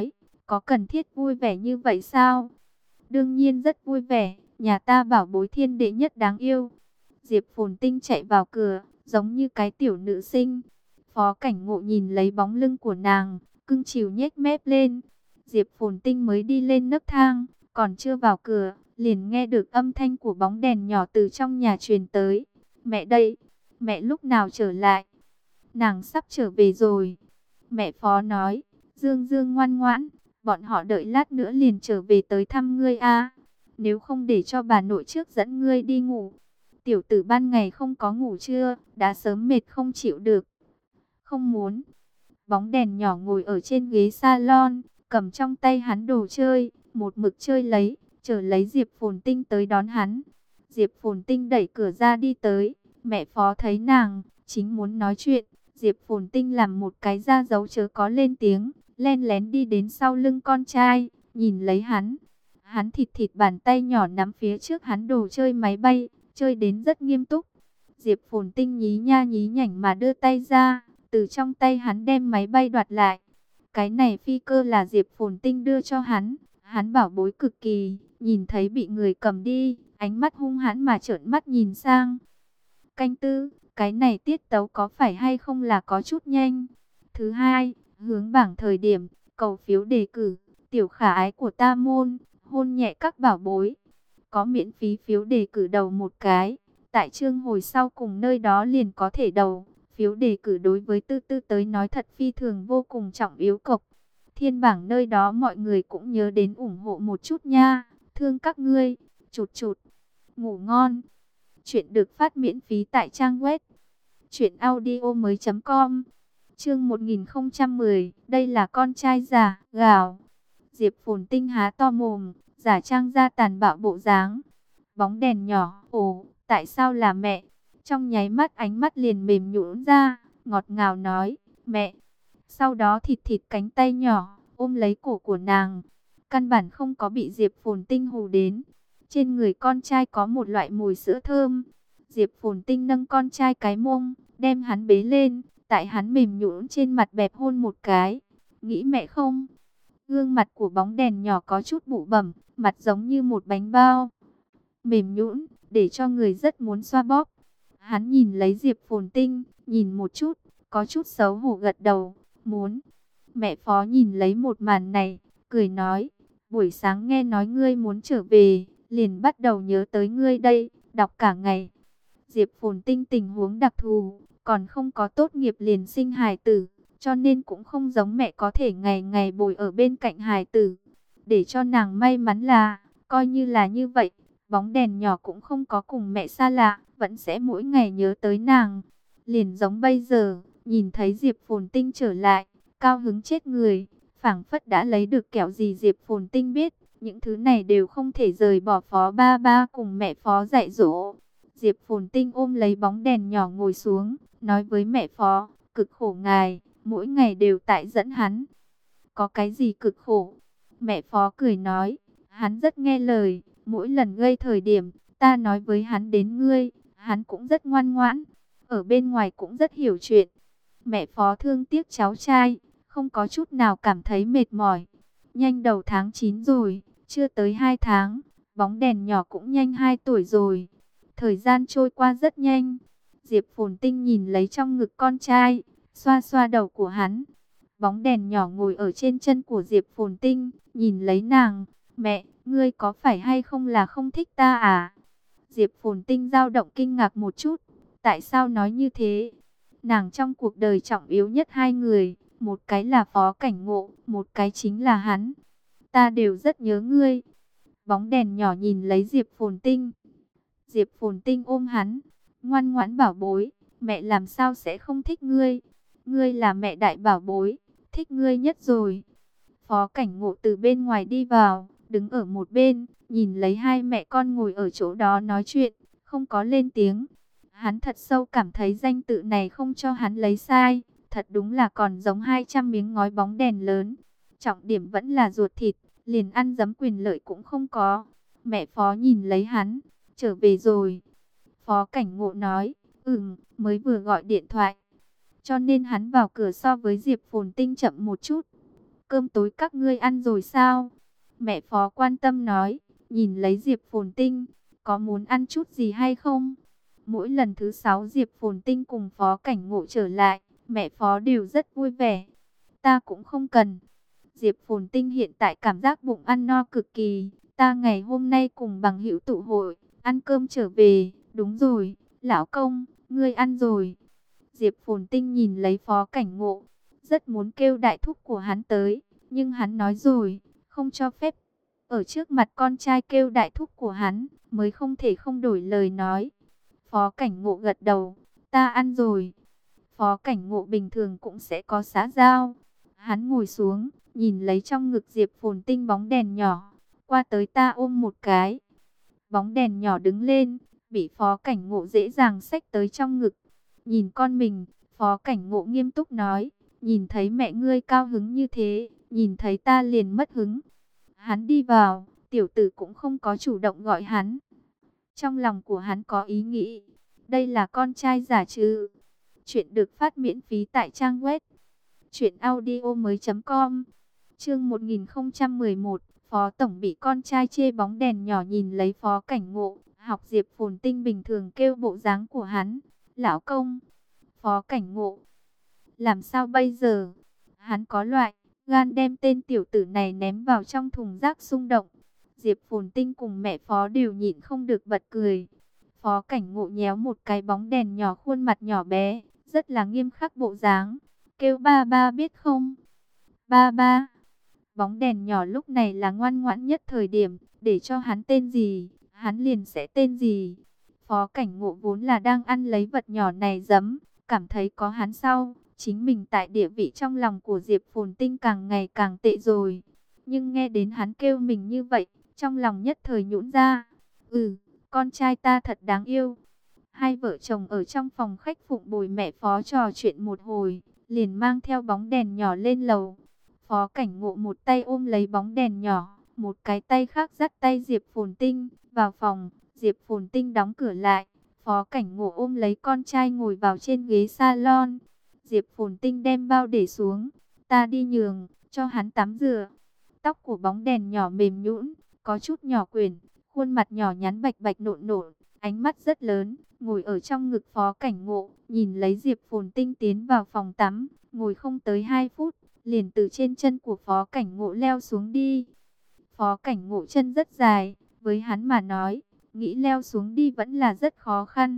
có cần thiết vui vẻ như vậy sao? Đương nhiên rất vui vẻ, nhà ta bảo bối thiên đệ nhất đáng yêu. Diệp Phồn Tinh chạy vào cửa, giống như cái tiểu nữ sinh. Phó Cảnh Ngộ nhìn lấy bóng lưng của nàng, cưng chiều nhếch mép lên. Diệp Phồn Tinh mới đi lên nấc thang, còn chưa vào cửa, liền nghe được âm thanh của bóng đèn nhỏ từ trong nhà truyền tới. Mẹ đây, mẹ lúc nào trở lại? Nàng sắp trở về rồi. Mẹ Phó nói, Dương Dương ngoan ngoãn, bọn họ đợi lát nữa liền trở về tới thăm ngươi a. Nếu không để cho bà nội trước dẫn ngươi đi ngủ. Tiểu tử ban ngày không có ngủ trưa, đã sớm mệt không chịu được. Không muốn. Bóng đèn nhỏ ngồi ở trên ghế salon, cầm trong tay hắn đồ chơi, một mực chơi lấy, chờ lấy Diệp Phồn Tinh tới đón hắn. Diệp Phồn Tinh đẩy cửa ra đi tới, mẹ Phó thấy nàng, chính muốn nói chuyện. Diệp Phồn Tinh làm một cái ra dấu chớ có lên tiếng, len lén đi đến sau lưng con trai, nhìn lấy hắn. Hắn thịt thịt bàn tay nhỏ nắm phía trước hắn đồ chơi máy bay, chơi đến rất nghiêm túc. Diệp Phồn Tinh nhí nha nhí nhảnh mà đưa tay ra, từ trong tay hắn đem máy bay đoạt lại. Cái này phi cơ là Diệp Phồn Tinh đưa cho hắn, hắn bảo bối cực kỳ, nhìn thấy bị người cầm đi, ánh mắt hung hãn mà trợn mắt nhìn sang. Canh tư, cái này tiết tấu có phải hay không là có chút nhanh. Thứ hai, hướng bảng thời điểm, cầu phiếu đề cử, tiểu khả ái của ta môn, hôn nhẹ các bảo bối. Có miễn phí phiếu đề cử đầu một cái, tại chương hồi sau cùng nơi đó liền có thể đầu. Phiếu đề cử đối với Tư Tư tới nói thật phi thường vô cùng trọng yếu cộc. Thiên bảng nơi đó mọi người cũng nhớ đến ủng hộ một chút nha. Thương các ngươi, chụt chụt, ngủ ngon. Chuyện được phát miễn phí tại trang web truyệnaudiomoi.com. Chương 1010, đây là con trai giả, gào. Diệp Phồn Tinh há to mồm, giả trang ra tàn bạo bộ dáng. Bóng đèn nhỏ, ồ, tại sao là mẹ? Trong nháy mắt ánh mắt liền mềm nhũn ra, ngọt ngào nói, mẹ. Sau đó thịt thịt cánh tay nhỏ, ôm lấy cổ của nàng. Căn bản không có bị Diệp Phồn Tinh hù đến. Trên người con trai có một loại mùi sữa thơm. Diệp Phồn Tinh nâng con trai cái mông, đem hắn bế lên, tại hắn mềm nhũn trên mặt bẹp hôn một cái. Nghĩ mẹ không? Gương mặt của bóng đèn nhỏ có chút bụ bẩm, mặt giống như một bánh bao. Mềm nhũn, để cho người rất muốn xoa bóp. Hắn nhìn lấy Diệp Phồn Tinh, nhìn một chút, có chút xấu hổ gật đầu, muốn. Mẹ Phó nhìn lấy một màn này, cười nói, buổi sáng nghe nói ngươi muốn trở về, liền bắt đầu nhớ tới ngươi đây, đọc cả ngày. Diệp Phồn Tinh tình huống đặc thù, còn không có tốt nghiệp liền sinh hài tử, cho nên cũng không giống mẹ có thể ngày ngày bồi ở bên cạnh hài tử. Để cho nàng may mắn là, coi như là như vậy, bóng đèn nhỏ cũng không có cùng mẹ xa lạ, vẫn sẽ mỗi ngày nhớ tới nàng. Liền giống bây giờ, nhìn thấy Diệp Phồn Tinh trở lại, cao hứng chết người, phảng phất đã lấy được kẹo gì. Diệp Phồn Tinh biết, những thứ này đều không thể rời bỏ Phó ba ba cùng mẹ Phó dạy dỗ. Diệp Phồn Tinh ôm lấy bóng đèn nhỏ ngồi xuống, nói với mẹ Phó, cực khổ ngài, mỗi ngày đều tại dẫn hắn. Có cái gì cực khổ? Mẹ Phó cười nói, hắn rất nghe lời, mỗi lần gây thời điểm, ta nói với hắn đến ngươi, hắn cũng rất ngoan ngoãn, ở bên ngoài cũng rất hiểu chuyện. Mẹ Phó thương tiếc cháu trai, không có chút nào cảm thấy mệt mỏi. Nhanh đầu tháng 9 rồi, chưa tới 2 tháng, bóng đèn nhỏ cũng nhanh 2 tuổi rồi. Thời gian trôi qua rất nhanh. Diệp Phồn Tinh nhìn lấy trong ngực con trai, xoa xoa đầu của hắn. Bóng đèn nhỏ ngồi ở trên chân của Diệp Phồn Tinh, nhìn lấy nàng. Mẹ, ngươi có phải hay không là không thích ta à? Diệp Phồn Tinh dao động kinh ngạc một chút. Tại sao nói như thế? Nàng trong cuộc đời trọng yếu nhất hai người, một cái là Phó Cảnh Ngộ, một cái chính là hắn. Ta đều rất nhớ ngươi. Bóng đèn nhỏ nhìn lấy Diệp Phồn Tinh. Diệp Phồn Tinh ôm hắn, ngoan ngoãn bảo bối, mẹ làm sao sẽ không thích ngươi? Ngươi là mẹ đại bảo bối, thích ngươi nhất rồi. Phó Cảnh Ngộ từ bên ngoài đi vào, đứng ở một bên, nhìn lấy hai mẹ con ngồi ở chỗ đó nói chuyện, không có lên tiếng. Hắn thật sâu cảm thấy danh tự này không cho hắn lấy sai, thật đúng là còn giống 200 miếng ngói bóng đèn lớn. Trọng điểm vẫn là ruột thịt, liền ăn dấm quyền lợi cũng không có. Mẹ Phó nhìn lấy hắn, trở về rồi. Phó Cảnh Ngộ nói, mới vừa gọi điện thoại. Cho nên hắn vào cửa so với Diệp Phồn Tinh chậm một chút. cơm tối các ngươi ăn rồi sao? Mẹ Phó quan tâm nói, nhìn lấy Diệp Phồn Tinh, có muốn ăn chút gì hay không? Mỗi lần thứ 6 Diệp Phồn Tinh cùng Phó Cảnh Ngộ trở lại, mẹ Phó đều rất vui vẻ. Ta cũng không cần. Diệp Phồn Tinh hiện tại cảm giác bụng ăn no cực kỳ. Ta ngày hôm nay cùng bằng hữu tụ hội, ăn cơm trở về. Đúng rồi, lão công, ngươi ăn rồi. Diệp Phồn Tinh nhìn lấy Phó Cảnh Ngộ, rất muốn kêu đại thúc của hắn tới, nhưng hắn nói rồi, không cho phép. Ở trước mặt con trai kêu đại thúc của hắn, mới không thể không đổi lời nói. Phó Cảnh Ngộ gật đầu, ta ăn rồi. Phó Cảnh Ngộ bình thường cũng sẽ có xã giao. Hắn ngồi xuống, nhìn lấy trong ngực Diệp Phồn Tinh bóng đèn nhỏ, qua tới ta ôm một cái. Bóng đèn nhỏ đứng lên, bị Phó Cảnh Ngộ dễ dàng xách tới trong ngực. Nhìn con mình, Phó Cảnh Ngộ nghiêm túc nói, nhìn thấy mẹ ngươi cao hứng như thế, nhìn thấy ta liền mất hứng. Hắn đi vào, tiểu tử cũng không có chủ động gọi hắn. Trong lòng của hắn có ý nghĩ, đây là con trai giả chứ. Chuyện được phát miễn phí tại trang web truyệnaudiomoi.com. Chương 1011, Phó tổng bị con trai chê bóng đèn nhỏ nhìn lấy Phó Cảnh Ngộ, học Diệp Phồn Tinh bình thường kêu bộ dáng của hắn, "Lão công." Phó Cảnh Ngộ, làm sao bây giờ? Hắn có loại gan đem tên tiểu tử này ném vào trong thùng rác xung động. Diệp Phồn Tinh cùng mẹ Phó đều nhịn không được bật cười. Phó Cảnh Ngộ nhéo một cái bóng đèn nhỏ, khuôn mặt nhỏ bé, rất là nghiêm khắc bộ dáng, kêu ba ba biết không? Ba ba. Bóng đèn nhỏ lúc này là ngoan ngoãn nhất thời điểm, để cho hắn tên gì, hắn liền sẽ tên gì. Phó Cảnh Ngộ vốn là đang ăn lấy vật nhỏ này giấm, cảm thấy có hắn sau, chính mình tại địa vị trong lòng của Diệp Phồn Tinh càng ngày càng tệ rồi. Nhưng nghe đến hắn kêu mình như vậy, trong lòng nhất thời nhũn ra. Con trai ta thật đáng yêu. Hai vợ chồng ở trong phòng khách phụng bồi mẹ Phó trò chuyện một hồi, liền mang theo bóng đèn nhỏ lên lầu. Phó Cảnh Ngộ một tay ôm lấy bóng đèn nhỏ, một cái tay khác dắt tay Diệp Phồn Tinh vào phòng. Diệp Phồn Tinh đóng cửa lại, Phó Cảnh Ngộ ôm lấy con trai ngồi vào trên ghế salon. Diệp Phồn Tinh đem bao để xuống, ta đi nhường, cho hắn tắm rửa. Tóc của bóng đèn nhỏ mềm nhũn, có chút nhỏ quyển, khuôn mặt nhỏ nhắn bạch bạch nộn nộn, ánh mắt rất lớn, ngồi ở trong ngực Phó Cảnh Ngộ, nhìn lấy Diệp Phồn Tinh tiến vào phòng tắm, ngồi không tới 2 phút, liền từ trên chân của Phó Cảnh Ngộ leo xuống đi. Phó Cảnh Ngộ chân rất dài, với hắn mà nói, nghĩ leo xuống đi vẫn là rất khó khăn.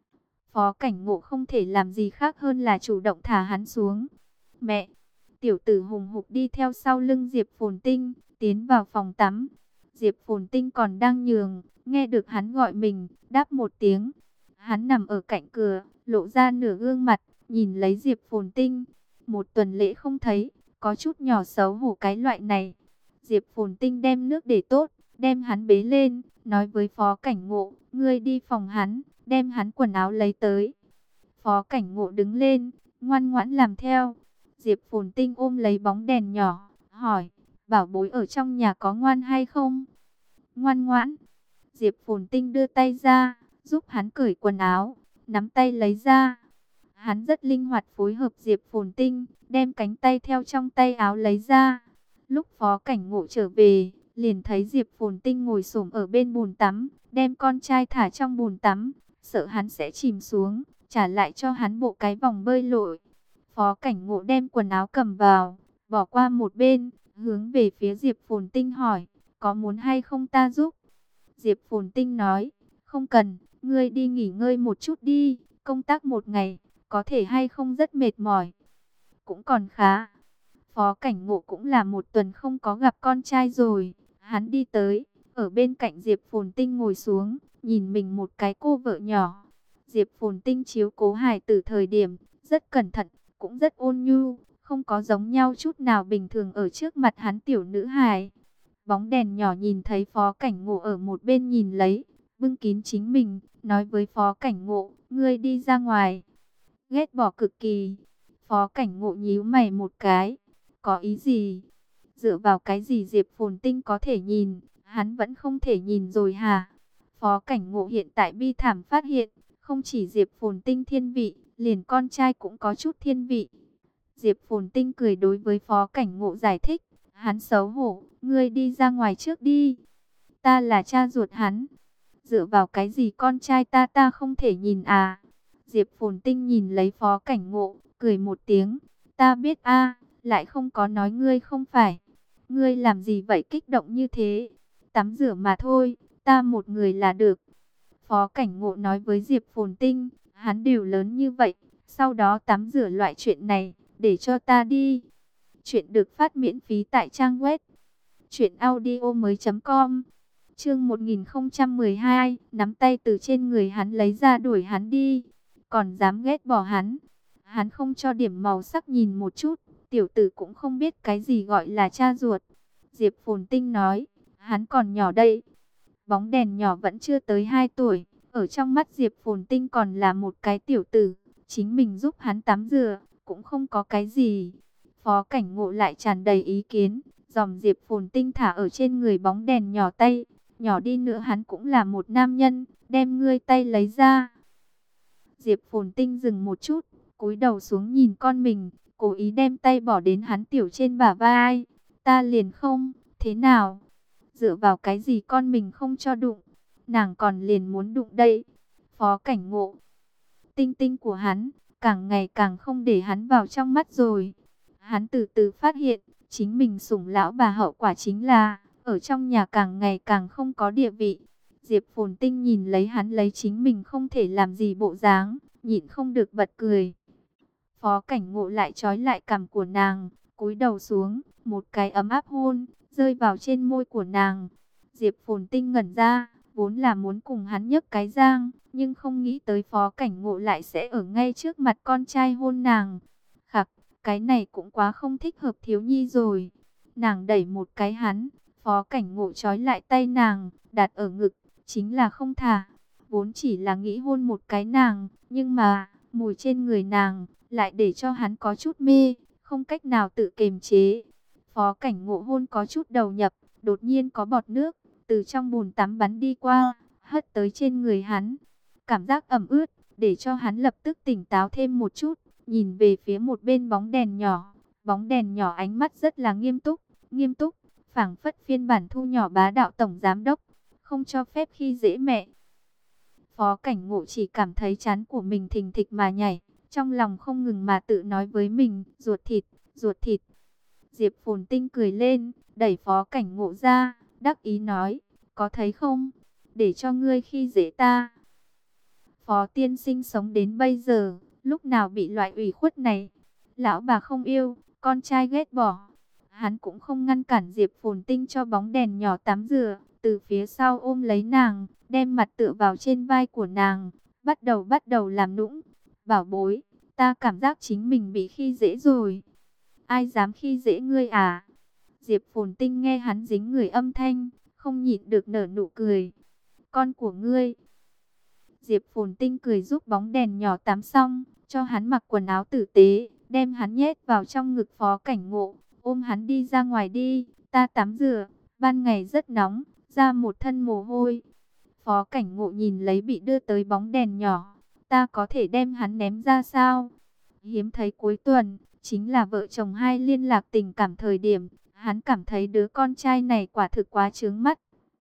Phó Cảnh Ngộ không thể làm gì khác hơn là chủ động thả hắn xuống. Mẹ, tiểu tử hùng hục đi theo sau lưng Diệp Phồn Tinh, tiến vào phòng tắm. Diệp Phồn Tinh còn đang nhường, nghe được hắn gọi mình, đáp một tiếng. Hắn nằm ở cạnh cửa, lộ ra nửa gương mặt, nhìn lấy Diệp Phồn Tinh. Một tuần lễ không thấy, có chút nhỏ xấu hổ cái loại này. Diệp Phồn Tinh đem nước để tốt, đem hắn bế lên, nói với Phó Cảnh Ngộ, ngươi đi phòng hắn, đem hắn quần áo lấy tới. Phó Cảnh Ngộ đứng lên, ngoan ngoãn làm theo. Diệp Phồn Tinh ôm lấy bóng đèn nhỏ, hỏi, bảo bối ở trong nhà có ngoan hay không? Ngoan ngoãn. Diệp Phồn Tinh đưa tay ra, giúp hắn cởi quần áo, nắm tay lấy ra. Hắn rất linh hoạt phối hợp Diệp Phồn Tinh, đem cánh tay theo trong tay áo lấy ra. Lúc Phó Cảnh Ngộ trở về, liền thấy Diệp Phồn Tinh ngồi xổm ở bên bồn tắm, đem con trai thả trong bồn tắm, sợ hắn sẽ chìm xuống, trả lại cho hắn bộ cái vòng bơi lội. Phó Cảnh Ngộ đem quần áo cầm vào, bỏ qua một bên, hướng về phía Diệp Phồn Tinh hỏi, có muốn hay không ta giúp? Diệp Phồn Tinh nói, không cần, ngươi đi nghỉ ngơi một chút đi, công tác một ngày, có thể hay không rất mệt mỏi. Cũng còn khá. Phó Cảnh Ngộ cũng là một tuần không có gặp con trai rồi. Hắn đi tới, ở bên cạnh Diệp Phồn Tinh ngồi xuống, nhìn mình một cái cô vợ nhỏ. Diệp Phồn Tinh chiếu cố hài tử thời điểm, rất cẩn thận, cũng rất ôn nhu, không có giống nhau chút nào bình thường ở trước mặt hắn tiểu nữ hài. Bóng đèn nhỏ nhìn thấy Phó Cảnh Ngộ ở một bên nhìn lấy, bưng kín chính mình, nói với Phó Cảnh Ngộ, ngươi đi ra ngoài. Ghét bỏ cực kỳ. Phó Cảnh Ngộ nhíu mày một cái. Có ý gì? Dựa vào cái gì Diệp Phồn Tinh có thể nhìn, hắn vẫn không thể nhìn rồi hả? Phó Cảnh Ngộ hiện tại bi thảm phát hiện, không chỉ Diệp Phồn Tinh thiên vị, liền con trai cũng có chút thiên vị. Diệp Phồn Tinh cười đối với Phó Cảnh Ngộ giải thích. Hắn xấu hổ, ngươi đi ra ngoài trước đi. Ta là cha ruột hắn. Dựa vào cái gì con trai ta không thể nhìn à? Diệp Phồn Tinh nhìn lấy Phó Cảnh Ngộ, cười một tiếng. Ta biết a, lại không có nói ngươi không phải. Ngươi làm gì vậy kích động như thế? Tắm rửa mà thôi, ta một người là được. Phó Cảnh Ngộ nói với Diệp Phồn Tinh, hắn đều lớn như vậy, sau đó tắm rửa loại chuyện này, để cho ta đi. Chuyện được phát miễn phí tại trang web truyệnaudiomoi.com. Chương 1012, nắm tay từ trên người hắn lấy ra đuổi hắn đi, còn dám ghét bỏ hắn. Hắn không cho điểm màu sắc nhìn một chút, tiểu tử cũng không biết cái gì gọi là cha ruột. Diệp Phồn Tinh nói, hắn còn nhỏ đây. Bóng đèn nhỏ vẫn chưa tới 2 tuổi, ở trong mắt Diệp Phồn Tinh còn là một cái tiểu tử, chính mình giúp hắn tắm rửa, cũng không có cái gì. Phó Cảnh Ngộ lại tràn đầy ý kiến, dòm Diệp Phồn Tinh thả ở trên người bóng đèn nhỏ tay, nhỏ đi nữa hắn cũng là một nam nhân, đem ngươi tay lấy ra. Diệp Phồn Tinh dừng một chút, cúi đầu xuống nhìn con mình, cố ý đem tay bỏ đến hắn tiểu trên bả vai. Ta liền không, thế nào? Dựa vào cái gì con mình không cho đụng, nàng còn liền muốn đụng đây. Phó Cảnh Ngộ, Tinh Tinh của hắn, càng ngày càng không để hắn vào trong mắt rồi. Hắn từ từ phát hiện, chính mình sủng lão bà hậu quả chính là, ở trong nhà càng ngày càng không có địa vị. Diệp Phồn Tinh nhìn lấy hắn lấy chính mình không thể làm gì bộ dáng, nhịn không được bật cười. Phó Cảnh Ngộ lại trói lại cằm của nàng, cúi đầu xuống, một cái ấm áp hôn, rơi vào trên môi của nàng. Diệp Phồn Tinh ngẩn ra, vốn là muốn cùng hắn nhấc cái giang, nhưng không nghĩ tới Phó Cảnh Ngộ lại sẽ ở ngay trước mặt con trai hôn nàng. Khặc, cái này cũng quá không thích hợp thiếu nhi rồi. Nàng đẩy một cái hắn, Phó Cảnh Ngộ trói lại tay nàng, đặt ở ngực, chính là không thả. Vốn chỉ là nghĩ hôn một cái nàng, nhưng mà, mùi trên người nàng, lại để cho hắn có chút mê, không cách nào tự kiềm chế. Phó Cảnh Ngộ hôn có chút đầu nhập, đột nhiên có bọt nước, từ trong bồn tắm bắn đi qua, hất tới trên người hắn. Cảm giác ẩm ướt, để cho hắn lập tức tỉnh táo thêm một chút, nhìn về phía một bên bóng đèn nhỏ. Bóng đèn nhỏ ánh mắt rất là nghiêm túc, phảng phất phiên bản thu nhỏ bá đạo tổng giám đốc, không cho phép khi dễ mẹ. Phó Cảnh Ngộ chỉ cảm thấy trán của mình thình thịch mà nhảy, trong lòng không ngừng mà tự nói với mình, ruột thịt, ruột thịt. Diệp Phồn Tinh cười lên, đẩy Phó Cảnh Ngộ ra, đắc ý nói, có thấy không, để cho ngươi khi dễ ta. Phó tiên sinh sống đến bây giờ, lúc nào bị loại ủy khuất này, lão bà không yêu, con trai ghét bỏ. Hắn cũng không ngăn cản Diệp Phồn Tinh cho bóng đèn nhỏ tắm rửa, từ phía sau ôm lấy nàng, đem mặt tựa vào trên vai của nàng, bắt đầu làm nũng. Bảo bối, ta cảm giác chính mình bị khi dễ rồi. Ai dám khi dễ ngươi à? Diệp Phồn Tinh nghe hắn dính người âm thanh, không nhịn được nở nụ cười. Con của ngươi. Diệp Phồn Tinh cười giúp bóng đèn nhỏ tắm xong, cho hắn mặc quần áo tử tế, đem hắn nhét vào trong ngực Phó Cảnh Ngộ, ôm hắn đi ra ngoài đi, ta tắm rửa, ban ngày rất nóng, ra một thân mồ hôi. Phó Cảnh Ngộ nhìn lấy bị đưa tới bóng đèn nhỏ, ta có thể đem hắn ném ra sao? Hiếm thấy cuối tuần, chính là vợ chồng hai liên lạc tình cảm thời điểm, hắn cảm thấy đứa con trai này quả thực quá chướng mắt.